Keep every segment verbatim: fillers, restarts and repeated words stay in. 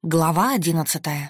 Глава одиннадцатая.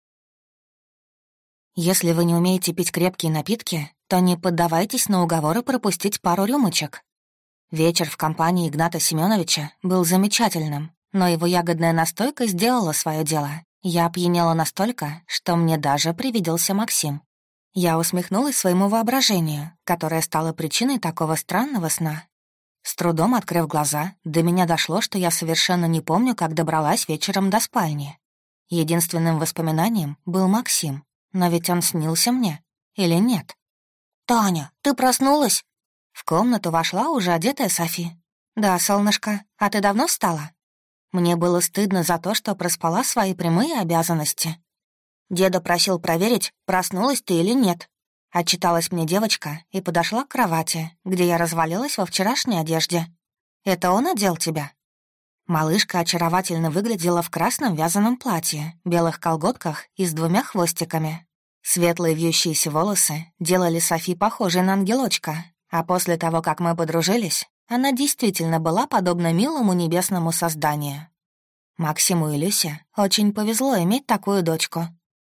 Если вы не умеете пить крепкие напитки, то не поддавайтесь на уговоры пропустить пару рюмочек. Вечер в компании Игната Семёновича был замечательным, но его ягодная настойка сделала свое дело. Я опьянела настолько, что мне даже привиделся Максим. Я усмехнулась своему воображению, которое стало причиной такого странного сна. С трудом открыв глаза, до меня дошло, что я совершенно не помню, как добралась вечером до спальни. Единственным воспоминанием был Максим, но ведь он снился мне или нет? «Таня, ты проснулась?» В комнату вошла уже одетая Софи. «Да, солнышко, а ты давно встала?» Мне было стыдно за то, что проспала свои прямые обязанности. «Деда просил проверить, проснулась ты или нет». Отчиталась мне девочка и подошла к кровати, где я развалилась во вчерашней одежде. «Это он одел тебя?» Малышка очаровательно выглядела в красном вязаном платье, белых колготках и с двумя хвостиками. Светлые вьющиеся волосы делали Софи похожей на ангелочка, а после того, как мы подружились, она действительно была подобна милому небесному созданию. Максиму и Люсе очень повезло иметь такую дочку.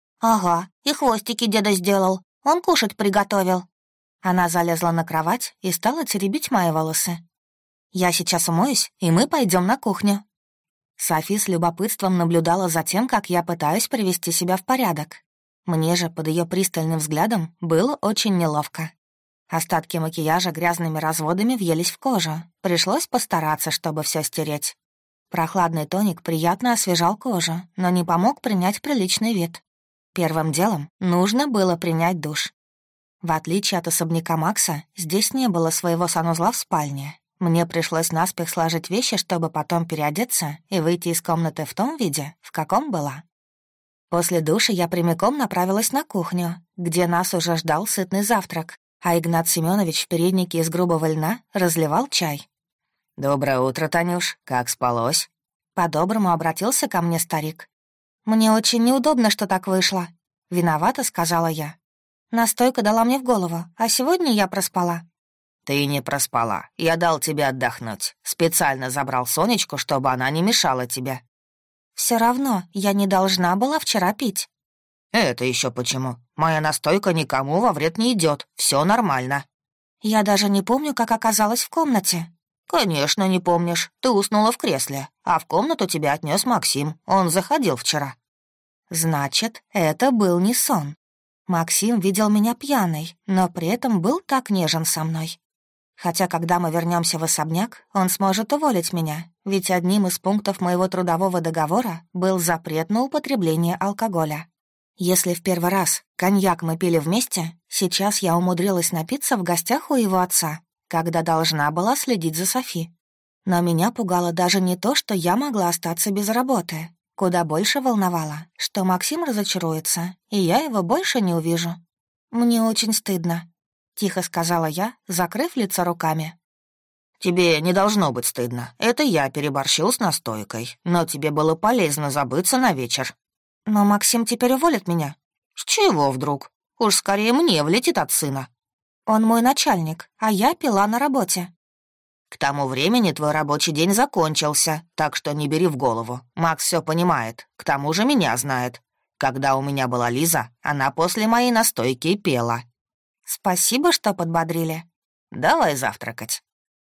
«Ага, и хвостики деда сделал, он кушать приготовил». Она залезла на кровать и стала теребить мои волосы. «Я сейчас умоюсь, и мы пойдем на кухню». Софи с любопытством наблюдала за тем, как я пытаюсь привести себя в порядок. Мне же под ее пристальным взглядом было очень неловко. Остатки макияжа грязными разводами въелись в кожу. Пришлось постараться, чтобы все стереть. Прохладный тоник приятно освежал кожу, но не помог принять приличный вид. Первым делом нужно было принять душ. В отличие от особняка Макса, здесь не было своего санузла в спальне. Мне пришлось наспех сложить вещи, чтобы потом переодеться и выйти из комнаты в том виде, в каком была. После душа я прямиком направилась на кухню, где нас уже ждал сытный завтрак, а Игнат Семёнович в переднике из грубого льна разливал чай. «Доброе утро, Танюш. Как спалось?» По-доброму обратился ко мне старик. «Мне очень неудобно, что так вышло», — виновата сказала я. Настойка дала мне в голову, а сегодня я проспала. «Ты не проспала. Я дал тебе отдохнуть. Специально забрал Сонечку, чтобы она не мешала тебе». «Все равно я не должна была вчера пить». «Это еще почему? Моя настойка никому во вред не идет. Все нормально». «Я даже не помню, как оказалась в комнате». «Конечно, не помнишь. Ты уснула в кресле, а в комнату тебя отнес Максим. Он заходил вчера». «Значит, это был не сон. Максим видел меня пьяной, но при этом был так нежен со мной. Хотя, когда мы вернемся в особняк, он сможет уволить меня, ведь одним из пунктов моего трудового договора был запрет на употребление алкоголя. Если в первый раз коньяк мы пили вместе, сейчас я умудрилась напиться в гостях у его отца, когда должна была следить за Софи. Но меня пугало даже не то, что я могла остаться без работы. Куда больше волновало, что Максим разочаруется, и я его больше не увижу. Мне очень стыдно. — тихо сказала я, закрыв лицо руками. «Тебе не должно быть стыдно. Это я переборщил с настойкой, но тебе было полезно забыться на вечер». «Но Максим теперь уволит меня». «С чего вдруг? Уж скорее мне влетит от сына». «Он мой начальник, а я пила на работе». «К тому времени твой рабочий день закончился, так что не бери в голову. Макс все понимает, к тому же меня знает. Когда у меня была Лиза, она после моей настойки пела». «Спасибо, что подбодрили. Давай завтракать».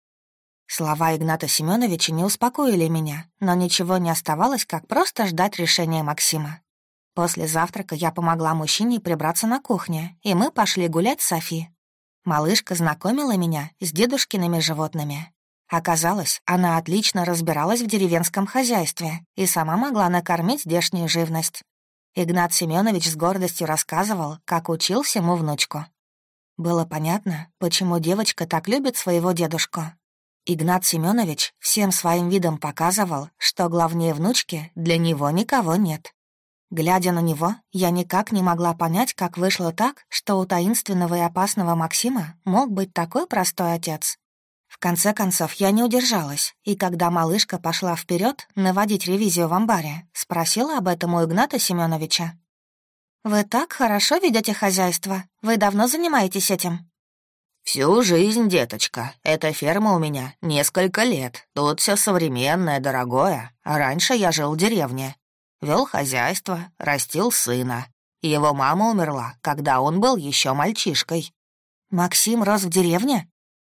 Слова Игната Семёновича не успокоили меня, но ничего не оставалось, как просто ждать решения Максима. После завтрака я помогла мужчине прибраться на кухне, и мы пошли гулять с Софи. Малышка знакомила меня с дедушкиными животными. Оказалось, она отлично разбиралась в деревенском хозяйстве и сама могла накормить здешнюю живность. Игнат Семёнович с гордостью рассказывал, как учил всему внучку. Было понятно, почему девочка так любит своего дедушку. Игнат Семёнович всем своим видом показывал, что главнее внучки для него никого нет. Глядя на него, я никак не могла понять, как вышло так, что у таинственного и опасного Максима мог быть такой простой отец. В конце концов, я не удержалась, и когда малышка пошла вперед наводить ревизию в амбаре, спросила об этом у Игната Семёновича. «Вы так хорошо ведете хозяйство. Вы давно занимаетесь этим?» «Всю жизнь, деточка. Эта ферма у меня несколько лет. Тут все современное, дорогое. А раньше я жил в деревне». Вел хозяйство, растил сына. Его мама умерла, когда он был еще мальчишкой. Максим рос в деревне?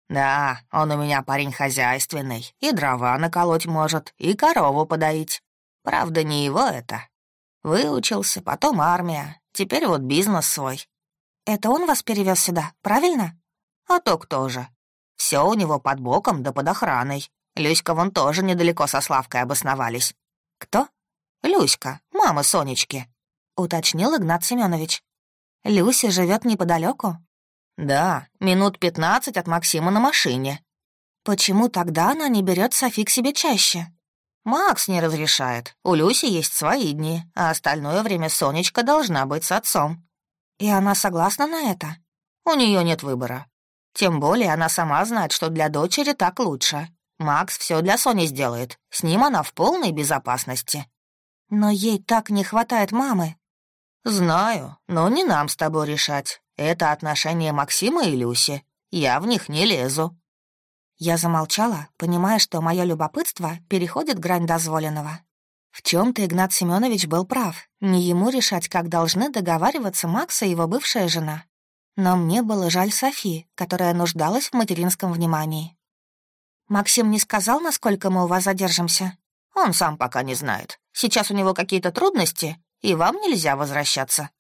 Да, он у меня парень хозяйственный, и дрова наколоть может, и корову подоить. Правда, не его это. Выучился, потом армия, теперь вот бизнес свой. Это он вас перевез сюда, правильно? А то кто же? Все у него под боком да под охраной. Люська вон тоже недалеко со Славкой обосновались. Кто? Люська, мама Сонечки, уточнил Игнат Семенович. Люся живет неподалеку? Да, минут пятнадцать от Максима на машине. Почему тогда она не берет Софи к себе чаще? Макс не разрешает. У Люси есть свои дни, а остальное время Сонечка должна быть с отцом. И она согласна на это? У нее нет выбора. Тем более она сама знает, что для дочери так лучше. Макс все для Сони сделает. С ним она в полной безопасности. Но ей так не хватает мамы. Знаю, но не нам с тобой решать. Это отношения Максима и Люси. Я в них не лезу. Я замолчала, понимая, что мое любопытство переходит грань дозволенного. В чем-то Игнат Семенович был прав. Не ему решать, как должны договариваться Макс и его бывшая жена. Но мне было жаль Софи, которая нуждалась в материнском внимании. «Максим не сказал, насколько мы у вас задержимся?» «Он сам пока не знает. Сейчас у него какие-то трудности, и вам нельзя возвращаться».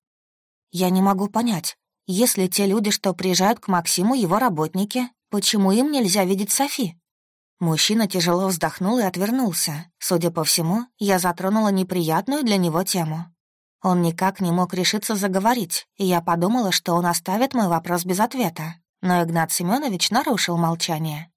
«Я не могу понять. Если те люди, что приезжают к Максиму, его работники, почему им нельзя видеть Софи?» Мужчина тяжело вздохнул и отвернулся. Судя по всему, я затронула неприятную для него тему. Он никак не мог решиться заговорить, и я подумала, что он оставит мой вопрос без ответа. Но Игнат Семенович нарушил молчание.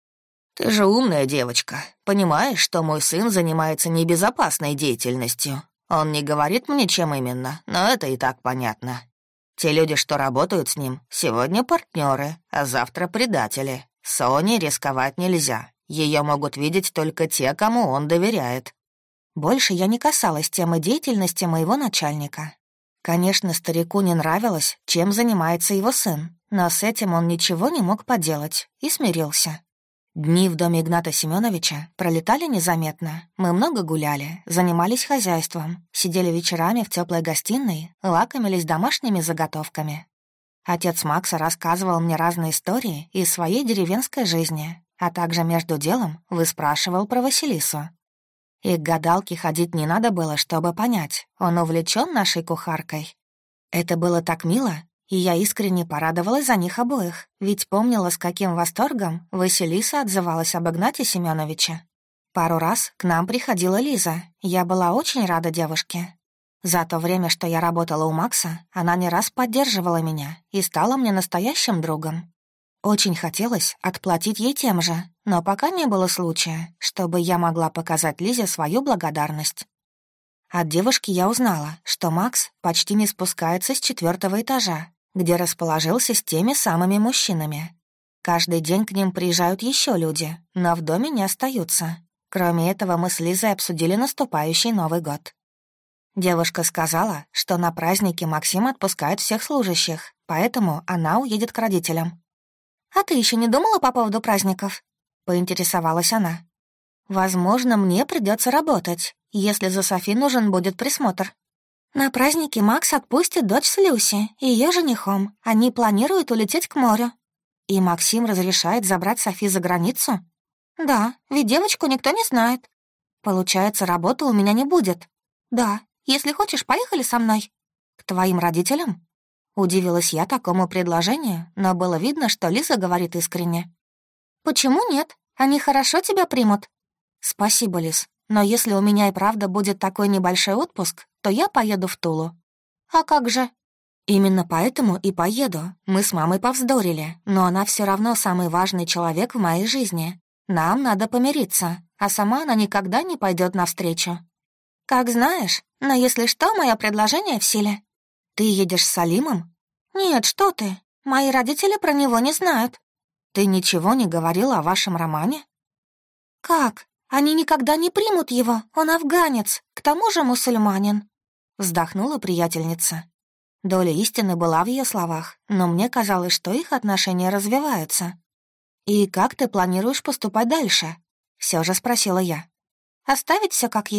«Ты же умная девочка. Понимаешь, что мой сын занимается небезопасной деятельностью. Он не говорит мне, чем именно, но это и так понятно. Те люди, что работают с ним, сегодня партнеры, а завтра предатели. Соне рисковать нельзя. Ее могут видеть только те, кому он доверяет». Больше я не касалась темы деятельности моего начальника. Конечно, старику не нравилось, чем занимается его сын, но с этим он ничего не мог поделать и смирился. Дни в доме Игната Семеновича пролетали незаметно. Мы много гуляли, занимались хозяйством, сидели вечерами в теплой гостиной, лакомились домашними заготовками. Отец Макса рассказывал мне разные истории из своей деревенской жизни, а также между делом выспрашивал про Василису. И к гадалке ходить не надо было, чтобы понять, он увлечен нашей кухаркой. Это было так мило, и я искренне порадовалась за них обоих, ведь помнила, с каким восторгом Василиса отзывалась об Игнате Семеновиче. Пару раз к нам приходила Лиза, я была очень рада девушке. За то время, что я работала у Макса, она не раз поддерживала меня и стала мне настоящим другом. Очень хотелось отплатить ей тем же, но пока не было случая, чтобы я могла показать Лизе свою благодарность. От девушки я узнала, что Макс почти не спускается с четвертого этажа, где расположился с теми самыми мужчинами. Каждый день к ним приезжают еще люди, но в доме не остаются. Кроме этого, мы с Лизой обсудили наступающий Новый год. Девушка сказала, что на празднике Максим отпускает всех служащих, поэтому она уедет к родителям. «А ты еще не думала по поводу праздников?» — поинтересовалась она. «Возможно, мне придется работать, если за Софи нужен будет присмотр. На празднике Макс отпустит дочь с Люси и ее женихом. Они планируют улететь к морю. И Максим разрешает забрать Софи за границу? Да, ведь девочку никто не знает. Получается, работы у меня не будет. Да, если хочешь, поехали со мной. К твоим родителям?» Удивилась я такому предложению, но было видно, что Лиза говорит искренне. «Почему нет? Они хорошо тебя примут». «Спасибо, Лиз, но если у меня и правда будет такой небольшой отпуск, то я поеду в Тулу». «А как же?» «Именно поэтому и поеду. Мы с мамой повздорили, но она все равно самый важный человек в моей жизни. Нам надо помириться, а сама она никогда не пойдет навстречу». «Как знаешь, но если что, мое предложение в силе». «Ты едешь с Салимом?» «Нет, что ты. Мои родители про него не знают». «Ты ничего не говорила о вашем романе?» «Как? Они никогда не примут его, он афганец, к тому же мусульманин», — вздохнула приятельница. Доля истины была в ее словах, но мне казалось, что их отношения развиваются. «И как ты планируешь поступать дальше?» — все же спросила я. «Оставить все как есть.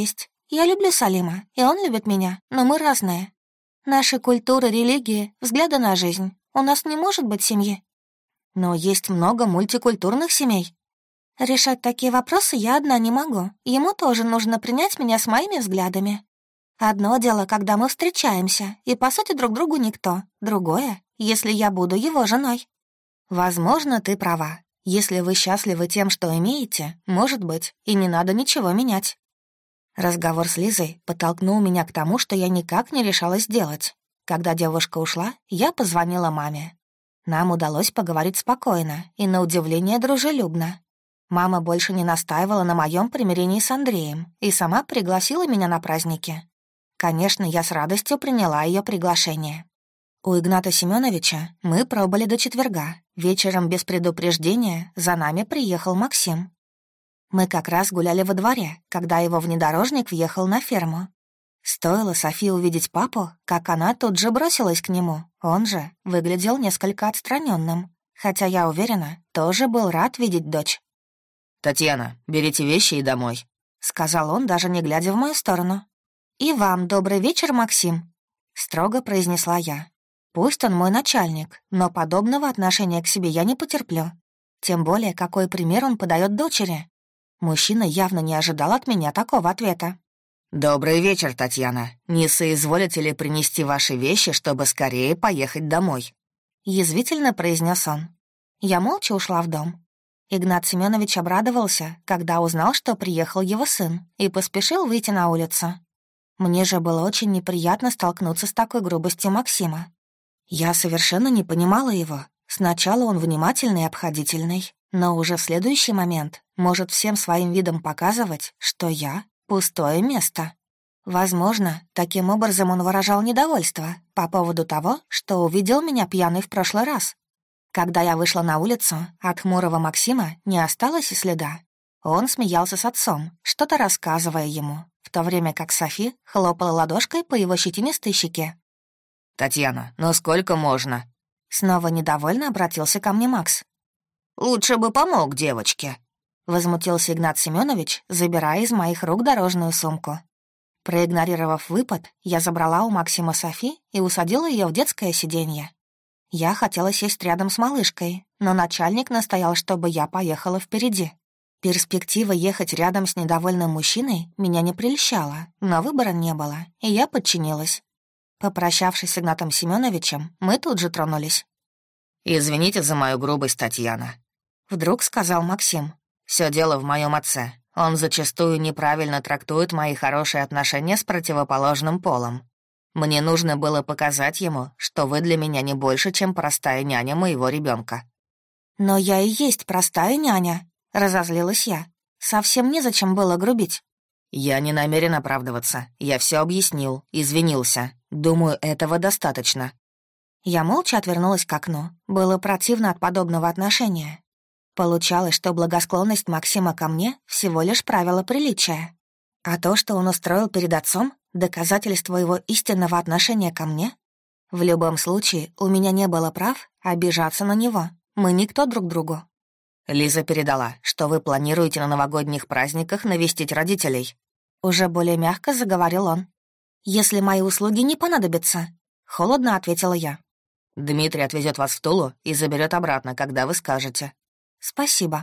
Я люблю Салима, и он любит меня, но мы разные. Наши культуры, религии, взгляды на жизнь. У нас не может быть семьи. Но есть много мультикультурных семей. Решать такие вопросы я одна не могу. Ему тоже нужно принять меня с моими взглядами. Одно дело, когда мы встречаемся, и, по сути, друг другу никто. Другое, если я буду его женой. Возможно, ты права. Если вы счастливы тем, что имеете, может быть, и не надо ничего менять. Разговор с Лизой подтолкнул меня к тому, что я никак не решалась сделать. Когда девушка ушла, я позвонила маме. Нам удалось поговорить спокойно и, на удивление, дружелюбно. Мама больше не настаивала на моем примирении с Андреем и сама пригласила меня на праздники. Конечно, я с радостью приняла ее приглашение. У Игната Семеновича мы пробыли до четверга. Вечером без предупреждения за нами приехал Максим. Мы как раз гуляли во дворе, когда его внедорожник въехал на ферму. Стоило Софии увидеть папу, как она тут же бросилась к нему. Он же выглядел несколько отстраненным, хотя, я уверена, тоже был рад видеть дочь. «Татьяна, берите вещи и домой», — сказал он, даже не глядя в мою сторону. «И вам добрый вечер, Максим», — строго произнесла я. «Пусть он мой начальник, но подобного отношения к себе я не потерплю. Тем более, какой пример он подает дочери. Мужчина явно не ожидал от меня такого ответа». «Добрый вечер, Татьяна. Не соизволите ли принести ваши вещи, чтобы скорее поехать домой?» Язвительно произнес он. Я молча ушла в дом. Игнат Семенович обрадовался, когда узнал, что приехал его сын, и поспешил выйти на улицу. Мне же было очень неприятно столкнуться с такой грубостью Максима. Я совершенно не понимала его. Сначала он внимательный и обходительный, но уже в следующий момент может всем своим видом показывать, что я — пустое место. Возможно, таким образом он выражал недовольство по поводу того, что увидел меня пьяной в прошлый раз. Когда я вышла на улицу, от хмурого Максима не осталось и следа. Он смеялся с отцом, что-то рассказывая ему, в то время как Софи хлопала ладошкой по его щетинистой щеке. «Татьяна, ну сколько можно?» Снова недовольно обратился ко мне Макс. «Лучше бы помог девочке», — возмутился Игнат Семенович, забирая из моих рук дорожную сумку. Проигнорировав выпад, я забрала у Максима Софи и усадила ее в детское сиденье. Я хотела сесть рядом с малышкой, но начальник настоял, чтобы я поехала впереди. Перспектива ехать рядом с недовольным мужчиной меня не прельщала, но выбора не было, и я подчинилась. Попрощавшись с Игнатом Семеновичем, мы тут же тронулись. «Извините за мою грубость, Татьяна», — вдруг сказал Максим. «Все дело в моем отце. Он зачастую неправильно трактует мои хорошие отношения с противоположным полом. Мне нужно было показать ему, что вы для меня не больше, чем простая няня моего ребенка. «Но я и есть простая няня», — разозлилась я. «Совсем незачем было грубить». «Я не намерен оправдываться. Я все объяснил, извинился. Думаю, этого достаточно». Я молча отвернулась к окну. Было противно от подобного отношения. Получалось, что благосклонность Максима ко мне — всего лишь правило приличия. А то, что он устроил перед отцом, — доказательство его истинного отношения ко мне. В любом случае, у меня не было прав обижаться на него. Мы никто друг другу. «Лиза передала, что вы планируете на новогодних праздниках навестить родителей». Уже более мягко заговорил он. «Если мои услуги не понадобятся», — холодно ответила я. «Дмитрий отвезет вас в Тулу и заберет обратно, когда вы скажете». «Спасибо».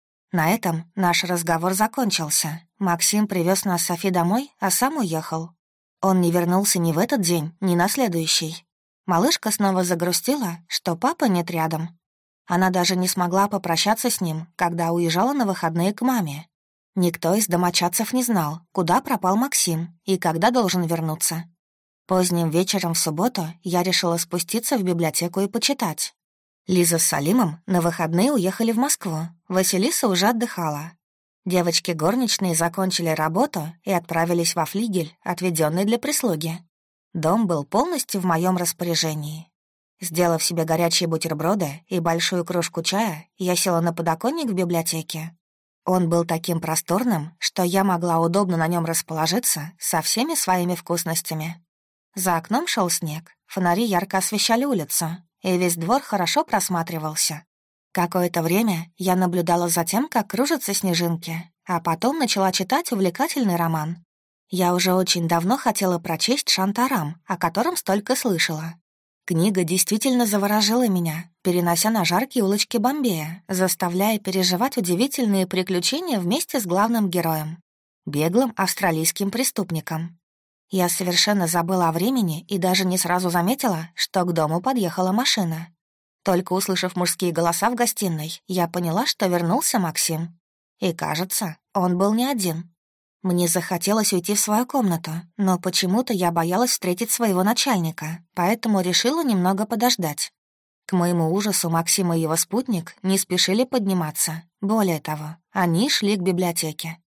На этом наш разговор закончился. Максим привез нас с Софи домой, а сам уехал. Он не вернулся ни в этот день, ни на следующий. Малышка снова загрустила, что папа нет рядом. Она даже не смогла попрощаться с ним, когда уезжала на выходные к маме. Никто из домочадцев не знал, куда пропал Максим и когда должен вернуться. Поздним вечером в субботу я решила спуститься в библиотеку и почитать. Лиза с Салимом на выходные уехали в Москву, Василиса уже отдыхала. Девочки горничные закончили работу и отправились во флигель, отведенный для прислуги. Дом был полностью в моем распоряжении. Сделав себе горячие бутерброды и большую кружку чая, я села на подоконник в библиотеке. Он был таким просторным, что я могла удобно на нем расположиться со всеми своими вкусностями. За окном шел снег, фонари ярко освещали улицу, и весь двор хорошо просматривался. Какое-то время я наблюдала за тем, как кружатся снежинки, а потом начала читать увлекательный роман. Я уже очень давно хотела прочесть «Шантарам», о котором столько слышала. Книга действительно заворожила меня, перенося на жаркие улочки Бомбея, заставляя переживать удивительные приключения вместе с главным героем — беглым австралийским преступником. Я совершенно забыла о времени и даже не сразу заметила, что к дому подъехала машина. Только услышав мужские голоса в гостиной, я поняла, что вернулся Максим. И, кажется, он был не один. Мне захотелось уйти в свою комнату, но почему-то я боялась встретить своего начальника, поэтому решила немного подождать. К моему ужасу Максим и его спутник не спешили подниматься. Более того, они шли к библиотеке.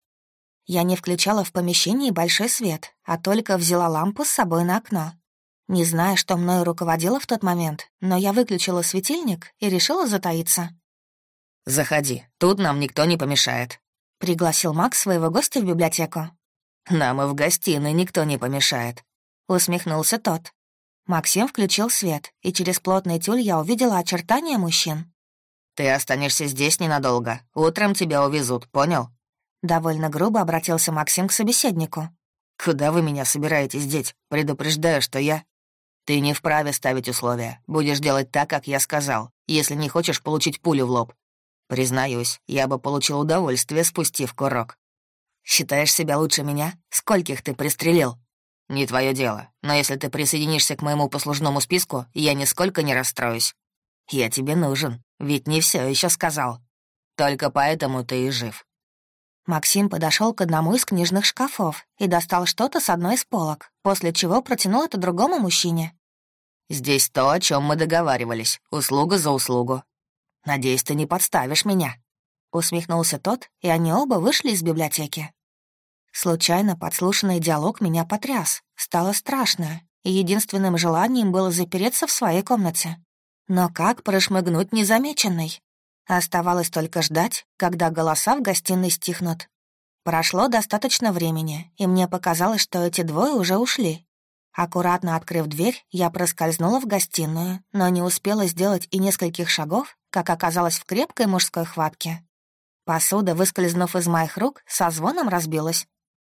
Я не включала в помещении большой свет, а только взяла лампу с собой на окно. Не знаю, что мною руководило в тот момент, но я выключила светильник и решила затаиться. «Заходи, тут нам никто не помешает», — пригласил Макс своего гостя в библиотеку. «Нам и в гостиной никто не помешает», — усмехнулся тот. Максим включил свет, и через плотный тюль я увидела очертания мужчин. «Ты останешься здесь ненадолго. Утром тебя увезут, понял?» Довольно грубо обратился Максим к собеседнику. «Куда вы меня собираетесь деть? Предупреждаю, что я...» «Ты не вправе ставить условия. Будешь делать так, как я сказал, если не хочешь получить пулю в лоб. Признаюсь, я бы получил удовольствие, спустив курок. Считаешь себя лучше меня? Скольких ты пристрелил? Не твое дело, но если ты присоединишься к моему послужному списку, я нисколько не расстроюсь. Я тебе нужен, ведь не все еще сказал. Только поэтому ты и жив». Максим подошел к одному из книжных шкафов и достал что-то с одной из полок, после чего протянул это другому мужчине. «Здесь то, о чем мы договаривались, услуга за услугу. Надеюсь, ты не подставишь меня», — усмехнулся тот, и они оба вышли из библиотеки. Случайно подслушанный диалог меня потряс, стало страшно, и единственным желанием было запереться в своей комнате. Но как прошмыгнуть незамеченной? Оставалось только ждать, когда голоса в гостиной стихнут. Прошло достаточно времени, и мне показалось, что эти двое уже ушли. Аккуратно открыв дверь, я проскользнула в гостиную, но не успела сделать и нескольких шагов, как оказалась в крепкой мужской хватке. Посуда, выскользнув из моих рук, со звоном разбилась.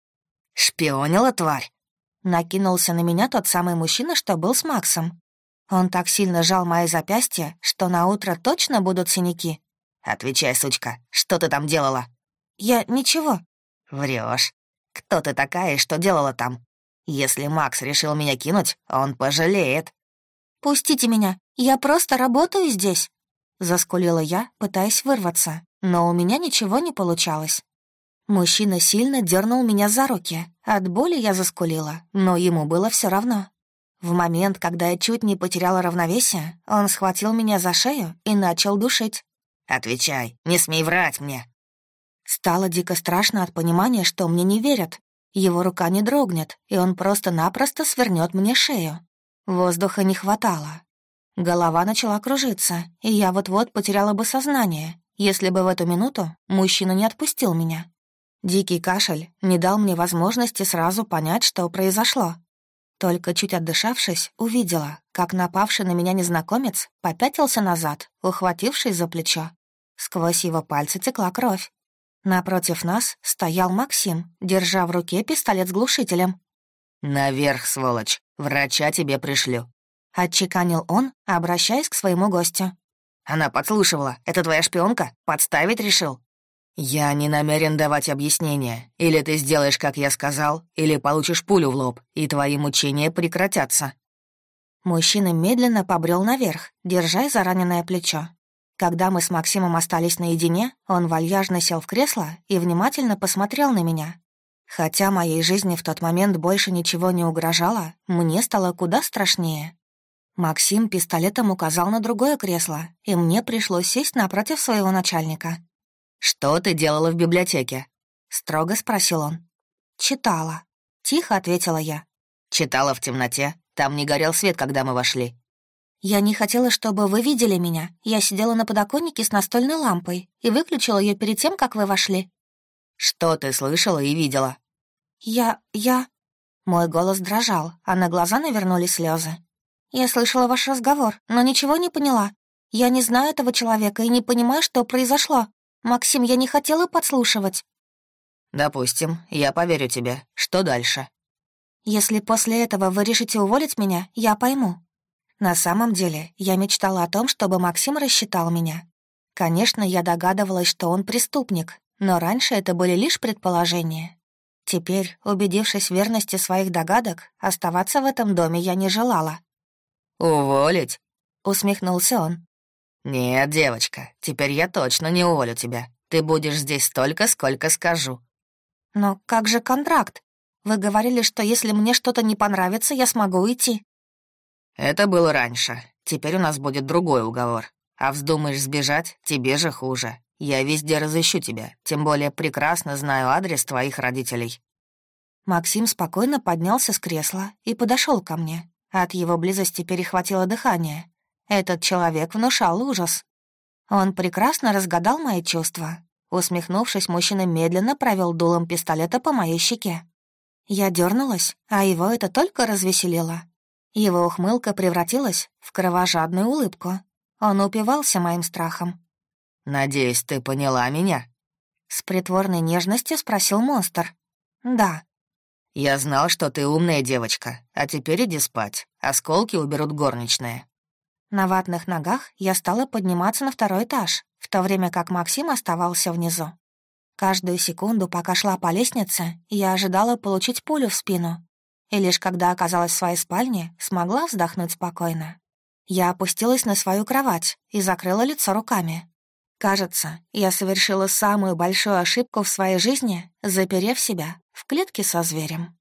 «Шпионила, тварь?» Накинулся на меня тот самый мужчина, что был с Максом. Он так сильно сжал мои запястья, что на утро точно будут синяки. «Отвечай, сучка, что ты там делала?» «Я ничего». Врешь. Кто ты такая и что делала там? Если Макс решил меня кинуть, он пожалеет». «Пустите меня, я просто работаю здесь», — заскулила я, пытаясь вырваться, но у меня ничего не получалось. Мужчина сильно дернул меня за руки. От боли я заскулила, но ему было все равно. В момент, когда я чуть не потеряла равновесие, он схватил меня за шею и начал душить. «Отвечай, не смей врать мне». Стало дико страшно от понимания, что мне не верят. Его рука не дрогнет, и он просто-напросто свернет мне шею. Воздуха не хватало. Голова начала кружиться, и я вот-вот потеряла бы сознание, если бы в эту минуту мужчина не отпустил меня. Дикий кашель не дал мне возможности сразу понять, что произошло. Только чуть отдышавшись, увидела, как напавший на меня незнакомец попятился назад, ухватившись за плечо. Сквозь его пальцы текла кровь. Напротив нас стоял Максим, держа в руке пистолет с глушителем. «Наверх, сволочь, врача тебе пришлю», — отчеканил он, обращаясь к своему гостю. «Она подслушивала. Это твоя шпионка? Подставить решил?» «Я не намерен давать объяснения. Или ты сделаешь, как я сказал, или получишь пулю в лоб, и твои мучения прекратятся». Мужчина медленно побрел наверх, держась за раненое плечо. Когда мы с Максимом остались наедине, он вальяжно сел в кресло и внимательно посмотрел на меня. Хотя моей жизни в тот момент больше ничего не угрожало, мне стало куда страшнее. Максим пистолетом указал на другое кресло, и мне пришлось сесть напротив своего начальника. «Что ты делала в библиотеке?» — строго спросил он. «Читала», — тихо ответила я. «Читала в темноте? Там не горел свет, когда мы вошли». «Я не хотела, чтобы вы видели меня. Я сидела на подоконнике с настольной лампой и выключила ее перед тем, как вы вошли». «Что ты слышала и видела?» «Я... я...» Мой голос дрожал, а на глаза навернулись слезы. «Я слышала ваш разговор, но ничего не поняла. Я не знаю этого человека и не понимаю, что произошло. Максим, я не хотела подслушивать». «Допустим, я поверю тебе. Что дальше?» «Если после этого вы решите уволить меня, я пойму. На самом деле, я мечтала о том, чтобы Максим рассчитал меня. Конечно, я догадывалась, что он преступник, но раньше это были лишь предположения. Теперь, убедившись в верности своих догадок, оставаться в этом доме я не желала». «Уволить?» — усмехнулся он. «Нет, девочка, теперь я точно не уволю тебя. Ты будешь здесь столько, сколько скажу». «Но как же контракт? Вы говорили, что если мне что-то не понравится, я смогу уйти». «Это было раньше. Теперь у нас будет другой уговор. А вздумаешь сбежать, тебе же хуже. Я везде разыщу тебя, тем более прекрасно знаю адрес твоих родителей». Максим спокойно поднялся с кресла и подошел ко мне. От его близости перехватило дыхание. Этот человек внушал ужас. Он прекрасно разгадал мои чувства. Усмехнувшись, мужчина медленно провел дулом пистолета по моей щеке. Я дернулась, а его это только развеселило. Его ухмылка превратилась в кровожадную улыбку. Он упивался моим страхом. «Надеюсь, ты поняла меня?» С притворной нежностью спросил монстр. «Да». «Я знал, что ты умная девочка, а теперь иди спать. Осколки уберут горничные». На ватных ногах я стала подниматься на второй этаж, в то время как Максим оставался внизу. Каждую секунду, пока шла по лестнице, я ожидала получить пулю в спину. И лишь когда оказалась в своей спальне, смогла вздохнуть спокойно. Я опустилась на свою кровать и закрыла лицо руками. Кажется, я совершила самую большую ошибку в своей жизни, заперев себя в клетке со зверем.